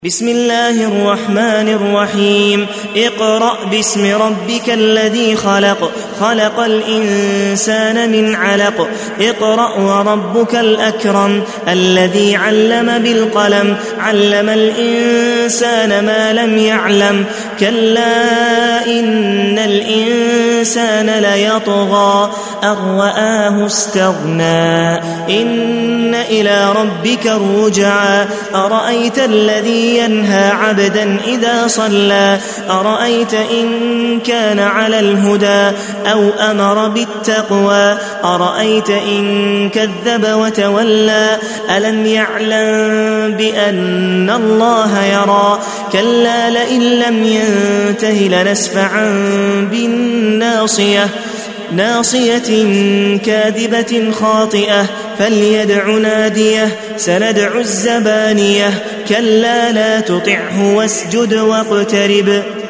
بسم الله الرحمن الرحيم اقرأ باسم ربك الذي خلق خلق الإنسان من علق اقرأ وربك الأكرم الذي علم بالقلم علم الإنسان ما لم يعلم كلا إن الإنسان ليطغى أن رآه استغنى إن إلى ربك الرجعى أرأيت الذي ينهى عبدا إذا صلى أرأيت إن كان على الهدى أو أمر بالتقوى أرأيت إن كذب وتولى ألم يعلم بأن الله يرى كلا لئن لم ينته لنسفعا بالناصية ناصية كاذبة خاطئة فليدع ناديه سندع الزبانية كلا لا تطعه واسجد واقترب